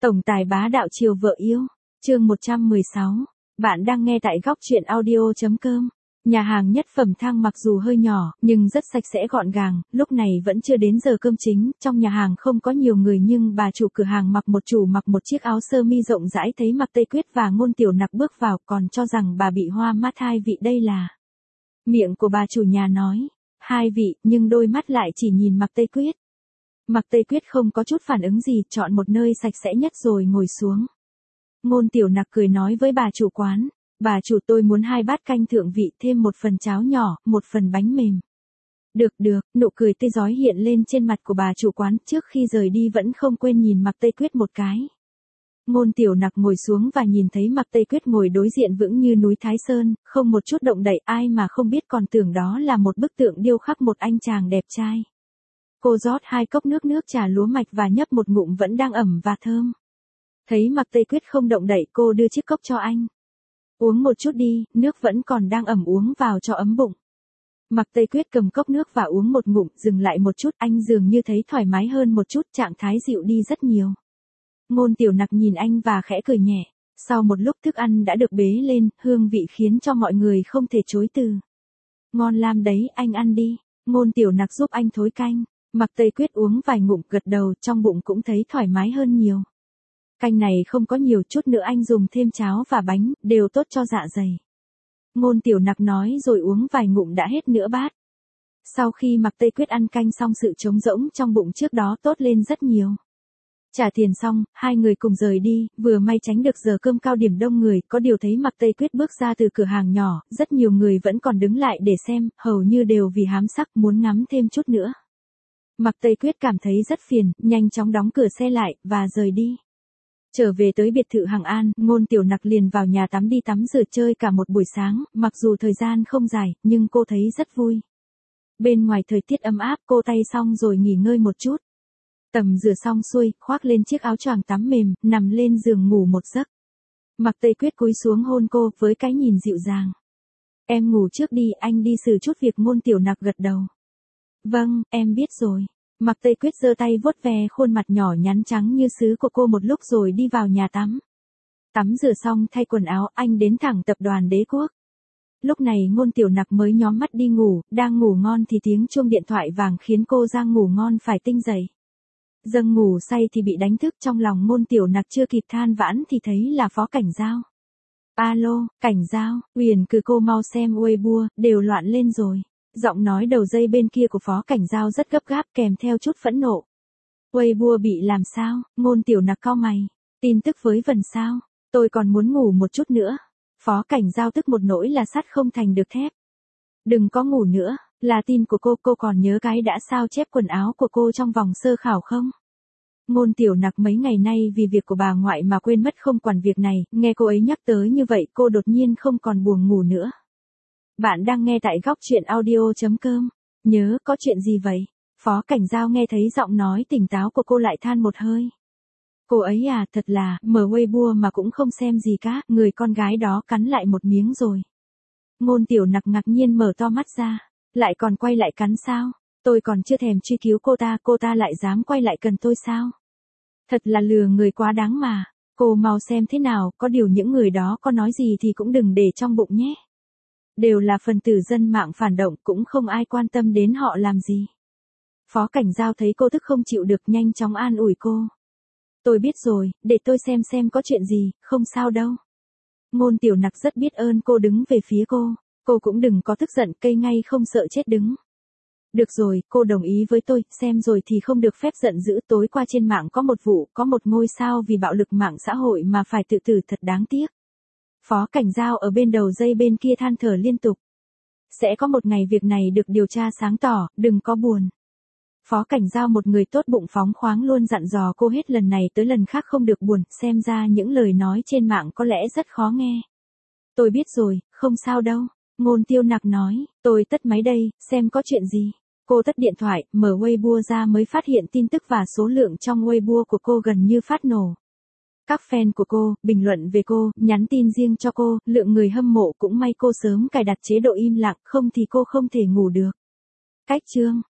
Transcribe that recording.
Tổng tài bá đạo chiều vợ yêu. Chương 116. Bạn đang nghe tại góc truyện audio.com. Nhà hàng nhất phẩm thang mặc dù hơi nhỏ, nhưng rất sạch sẽ gọn gàng, lúc này vẫn chưa đến giờ cơm chính, trong nhà hàng không có nhiều người nhưng bà chủ cửa hàng mặc một chiếc áo sơ mi rộng rãi thấy Mạc Tây Quyết và Ngôn Tiểu Nặc bước vào còn cho rằng bà bị hoa mắt hai vị đây là. Miệng của bà chủ nhà nói, hai vị, nhưng đôi mắt lại chỉ nhìn Mạc Tây Quyết. Mạc Tây Quyết không có chút phản ứng gì, chọn một nơi sạch sẽ nhất rồi ngồi xuống. Ngôn Tiểu Nặc cười nói với bà chủ quán, bà chủ tôi muốn 2 bát canh thượng vị thêm 1 phần cháo nhỏ, 1 phần bánh mềm. Được, nụ cười tươi rói hiện lên trên mặt của bà chủ quán trước khi rời đi vẫn không quên nhìn Mạc Tây Quyết một cái. Ngôn Tiểu Nặc ngồi xuống và nhìn thấy Mạc Tây Quyết ngồi đối diện vững như núi Thái Sơn, không một chút động đậy, ai mà không biết còn tưởng đó là một bức tượng điêu khắc một anh chàng đẹp trai. Cô rót 2 cốc nước trà lúa mạch và nhấp một ngụm vẫn đang ẩm và thơm. Thấy Mạc Tây Quyết không động đậy cô đưa chiếc cốc cho anh. Uống một chút đi, nước vẫn còn đang ẩm uống vào cho ấm bụng. Mạc Tây Quyết cầm cốc nước và uống một ngụm, dừng lại một chút, anh dường như thấy thoải mái hơn một chút, trạng thái dịu đi rất nhiều. Ngôn Tiểu Nặc nhìn anh và khẽ cười nhẹ. Sau một lúc thức ăn đã được bế lên, hương vị khiến cho mọi người không thể chối từ. Ngon lắm đấy, anh ăn đi. Ngôn Tiểu Nặc giúp anh thối canh. Mạc Tây Quyết uống vài ngụm gật đầu, trong bụng cũng thấy thoải mái hơn nhiều. Canh này không có nhiều, chút nữa anh dùng thêm cháo và bánh, đều tốt cho dạ dày. Ngôn Tiểu Nặc nói rồi uống vài ngụm đã hết nửa bát. Sau khi Mạc Tây Quyết ăn canh xong sự trống rỗng trong bụng trước đó tốt lên rất nhiều. Trả tiền xong, hai người cùng rời đi, vừa may tránh được giờ cơm cao điểm đông người, có điều thấy Mạc Tây Quyết bước ra từ cửa hàng nhỏ, rất nhiều người vẫn còn đứng lại để xem, hầu như đều vì hám sắc muốn ngắm thêm chút nữa. Mạc Tây Quyết cảm thấy rất phiền, nhanh chóng đóng cửa xe lại, và rời đi. Trở về tới biệt thự Hằng An, Ngôn Tiểu Nặc liền vào nhà tắm đi tắm rửa chơi cả một buổi sáng, mặc dù thời gian không dài, nhưng cô thấy rất vui. Bên ngoài thời tiết ấm áp, cô tay xong rồi nghỉ ngơi một chút. Tầm rửa xong xuôi, khoác lên chiếc áo choàng tắm mềm, nằm lên giường ngủ một giấc. Mạc Tây Quyết cúi xuống hôn cô, với cái nhìn dịu dàng. Em ngủ trước đi, anh đi xử chút việc. Ngôn Tiểu Nặc gật đầu. Vâng, em biết rồi. Mạc Tây Quyết giơ tay vuốt ve khuôn mặt nhỏ nhắn trắng như sứ của cô một lúc rồi đi vào nhà tắm. Tắm rửa xong thay quần áo, anh đến thẳng tập đoàn Đế Quốc. Lúc này Ngôn Tiểu Nặc mới nhóm mắt đi ngủ, đang ngủ ngon thì tiếng chuông điện thoại vàng khiến cô ra ngủ ngon phải tinh dậy. Dâng ngủ say thì bị đánh thức, trong lòng Ngôn Tiểu Nặc chưa kịp than vãn thì thấy là Phó Cảnh Giao. Alo, Cảnh Giao, Huyền cứ cô mau xem Weibo, đều loạn lên rồi. Giọng nói đầu dây bên kia của Phó Cảnh Giao rất gấp gáp kèm theo chút phẫn nộ. Weibo bị làm sao? Ngôn Tiểu Nặc cau mày. Tin tức với Vân sao? Tôi còn muốn ngủ một chút nữa. Phó Cảnh Giao tức một nỗi là sắt không thành được thép. Đừng có ngủ nữa, là tin của cô còn nhớ cái đã sao chép quần áo của cô trong vòng sơ khảo không? Ngôn Tiểu Nặc mấy ngày nay vì việc của bà ngoại mà quên mất không quản việc này, nghe cô ấy nhắc tới như vậy cô đột nhiên không còn buồn ngủ nữa. Bạn đang nghe tại góc truyện audio.com. Nhớ có chuyện gì vậy? Phó Cảnh Giao nghe thấy giọng nói tỉnh táo của cô lại than một hơi. Cô ấy à, thật là, mở Weibo mà cũng không xem gì cả, người con gái đó cắn lại một miếng rồi. Ngôn Tiểu Nặc ngạc nhiên mở to mắt ra. Lại còn quay lại cắn sao? Tôi còn chưa thèm truy cứu cô ta lại dám quay lại cần tôi sao? Thật là lừa người quá đáng mà. Cô mau xem thế nào, có điều những người đó có nói gì thì cũng đừng để trong bụng nhé. Đều là phần tử dân mạng phản động, cũng không ai quan tâm đến họ làm gì. Phó Cảnh Giao thấy cô tức không chịu được nhanh chóng an ủi cô. Tôi biết rồi, để tôi xem có chuyện gì, không sao đâu. Ngôn Tiểu Nặc rất biết ơn cô đứng về phía cô cũng đừng có tức giận, cây ngay không sợ chết đứng. Được rồi, cô đồng ý với tôi, xem rồi thì không được phép giận dữ. Tối qua trên mạng có một vụ, có một ngôi sao vì bạo lực mạng xã hội mà phải tự tử, thật đáng tiếc. Phó Cảnh Giao ở bên đầu dây bên kia than thở liên tục. Sẽ có một ngày việc này được điều tra sáng tỏ, đừng có buồn. Phó Cảnh Giao một người tốt bụng phóng khoáng luôn dặn dò cô hết lần này tới lần khác không được buồn, xem ra những lời nói trên mạng có lẽ rất khó nghe. Tôi biết rồi, không sao đâu. Ngôn Tiểu Nặc nói, tôi tắt máy đây, xem có chuyện gì. Cô tắt điện thoại, mở Weibo ra mới phát hiện tin tức và số lượng trong Weibo của cô gần như phát nổ. Các fan của cô, bình luận về cô, nhắn tin riêng cho cô, lượng người hâm mộ cũng may cô sớm cài đặt chế độ im lặng, không thì cô không thể ngủ được. Cách chương